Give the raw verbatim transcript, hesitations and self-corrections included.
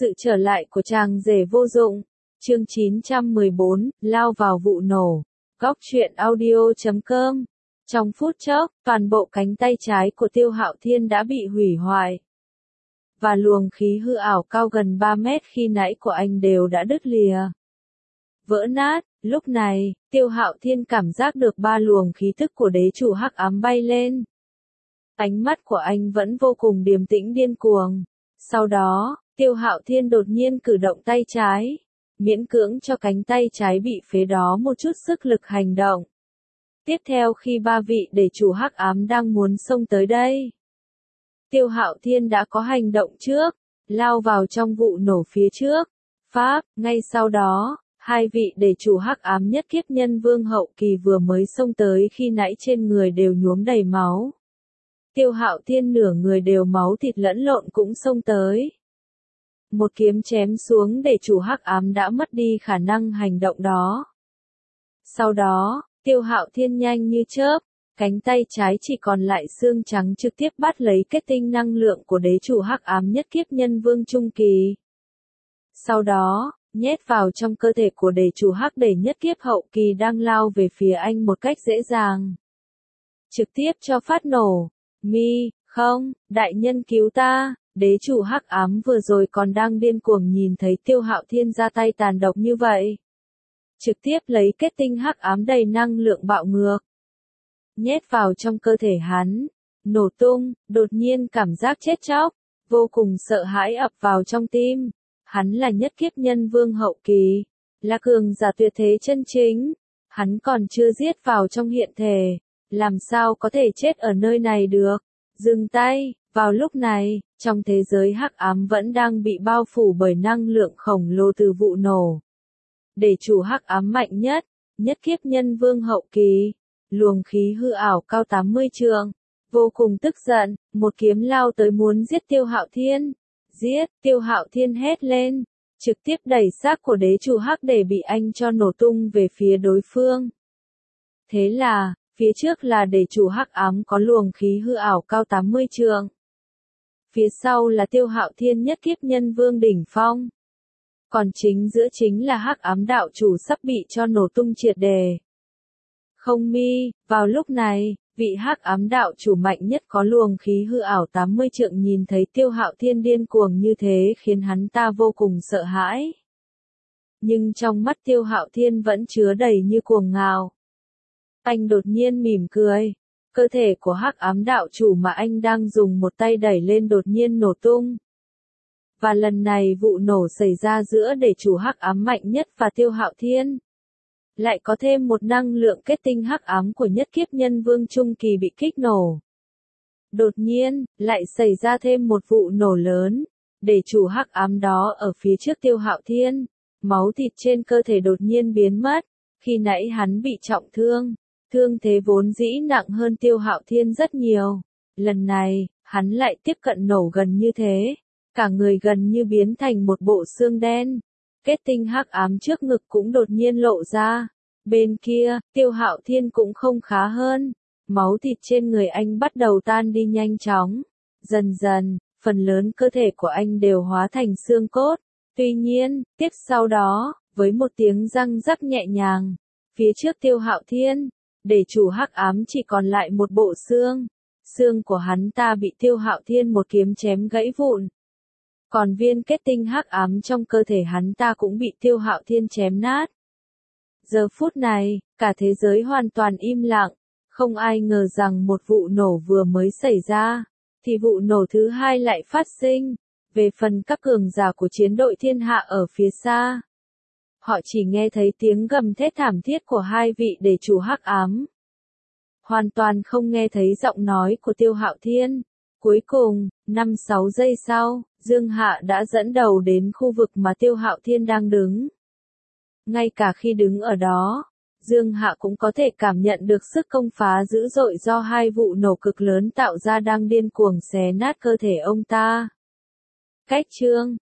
Sự trở lại của chàng rể vô dụng. Chương chín trăm mười bốn, lao vào vụ nổ. Góc truyện audio chấm com. Trong phút chốc, toàn bộ cánh tay trái của Tiêu Hạo Thiên đã bị hủy hoại. Và luồng khí hư ảo cao gần ba mét khi nãy của anh đều đã đứt lìa. Vỡ nát, lúc này, Tiêu Hạo Thiên cảm giác được ba luồng khí tức của đế chủ hắc ám bay lên. Ánh mắt của anh vẫn vô cùng điềm tĩnh điên cuồng. Sau đó, Tiêu Hạo Thiên đột nhiên cử động tay trái, miễn cưỡng cho cánh tay trái bị phế đó một chút sức lực hành động. Tiếp theo khi ba vị đế chủ hắc ám đang muốn xông tới đây, Tiêu Hạo Thiên đã có hành động trước, lao vào trong vụ nổ phía trước. Pháp, ngay sau đó, hai vị đế chủ hắc ám nhất kiếp nhân vương hậu kỳ vừa mới xông tới khi nãy trên người đều nhuốm đầy máu. Tiêu Hạo Thiên nửa người đều máu thịt lẫn lộn cũng xông tới. Một kiếm chém xuống để chủ hắc ám đã mất đi khả năng hành động đó. Sau đó, Tiêu Hạo Thiên nhanh như chớp, cánh tay trái chỉ còn lại xương trắng trực tiếp bắt lấy kết tinh năng lượng của đế chủ hắc ám nhất kiếp nhân vương trung kỳ. Sau đó, nhét vào trong cơ thể của đế chủ hắc đế nhất kiếp hậu kỳ đang lao về phía anh một cách dễ dàng. Trực tiếp cho phát nổ. Mi, không, đại nhân cứu ta. Đế chủ hắc ám vừa rồi còn đang điên cuồng nhìn thấy Tiêu Hạo Thiên ra tay tàn độc như vậy. Trực tiếp lấy kết tinh hắc ám đầy năng lượng bạo ngược, nhét vào trong cơ thể hắn, nổ tung, đột nhiên cảm giác chết chóc, vô cùng sợ hãi ập vào trong tim. Hắn là nhất kiếp nhân vương hậu kỳ, là cường giả tuyệt thế chân chính, hắn còn chưa giết vào trong hiện thể, làm sao có thể chết ở nơi này được. Dừng tay. Vào lúc này, trong thế giới hắc ám vẫn đang bị bao phủ bởi năng lượng khổng lồ từ vụ nổ. Đế chủ hắc ám mạnh nhất, nhất kiếp nhân vương hậu kỳ, luồng khí hư ảo cao tám mươi trượng, vô cùng tức giận, một kiếm lao tới muốn giết Tiêu Hạo Thiên. Giết, Tiêu Hạo Thiên hét lên, trực tiếp đẩy xác của đế chủ hắc để bị anh cho nổ tung về phía đối phương. Thế là, phía trước là đế chủ hắc ám có luồng khí hư ảo cao tám mươi trượng. Phía sau là Tiêu Hạo Thiên nhất kiếp nhân vương đỉnh phong. Còn chính giữa chính là hắc ám đạo chủ sắp bị cho nổ tung triệt đề. Không mi, vào lúc này, vị hắc ám đạo chủ mạnh nhất có luồng khí hư ảo tám mươi trượng nhìn thấy Tiêu Hạo Thiên điên cuồng như thế khiến hắn ta vô cùng sợ hãi. Nhưng trong mắt Tiêu Hạo Thiên vẫn chứa đầy như cuồng ngạo. Anh đột nhiên mỉm cười. Cơ thể của hắc ám đạo chủ mà anh đang dùng một tay đẩy lên đột nhiên nổ tung. Và lần này vụ nổ xảy ra giữa đế chủ hắc ám mạnh nhất và Tiêu Hạo Thiên. Lại có thêm một năng lượng kết tinh hắc ám của nhất kiếp nhân vương trung kỳ bị kích nổ. Đột nhiên, lại xảy ra thêm một vụ nổ lớn. Đế chủ hắc ám đó ở phía trước Tiêu Hạo Thiên. Máu thịt trên cơ thể đột nhiên biến mất. Khi nãy hắn bị trọng thương. Thương thế vốn dĩ nặng hơn Tiêu Hạo Thiên rất nhiều. Lần này, hắn lại tiếp cận nổ gần như thế. Cả người gần như biến thành một bộ xương đen. Kết tinh hắc ám trước ngực cũng đột nhiên lộ ra. Bên kia, Tiêu Hạo Thiên cũng không khá hơn. Máu thịt trên người anh bắt đầu tan đi nhanh chóng. Dần dần, phần lớn cơ thể của anh đều hóa thành xương cốt. Tuy nhiên, tiếp sau đó, với một tiếng răng rắc nhẹ nhàng, phía trước Tiêu Hạo Thiên, đế chủ hắc ám chỉ còn lại một bộ xương. Xương của hắn ta bị Tiêu Hạo Thiên một kiếm chém gãy vụn. Còn viên kết tinh hắc ám trong cơ thể hắn ta cũng bị Tiêu Hạo Thiên chém nát. Giờ phút này, cả thế giới hoàn toàn im lặng. Không ai ngờ rằng một vụ nổ vừa mới xảy ra, thì vụ nổ thứ hai lại phát sinh. Về phần các cường giả của chiến đội thiên hạ ở phía xa, họ chỉ nghe thấy tiếng gầm thét thảm thiết của hai vị đế chủ hắc ám. Hoàn toàn không nghe thấy giọng nói của Tiêu Hạo Thiên. Cuối cùng, năm sáu giây sau, Dương Hạ đã dẫn đầu đến khu vực mà Tiêu Hạo Thiên đang đứng. Ngay cả khi đứng ở đó, Dương Hạ cũng có thể cảm nhận được sức công phá dữ dội do hai vụ nổ cực lớn tạo ra đang điên cuồng xé nát cơ thể ông ta. Cách chương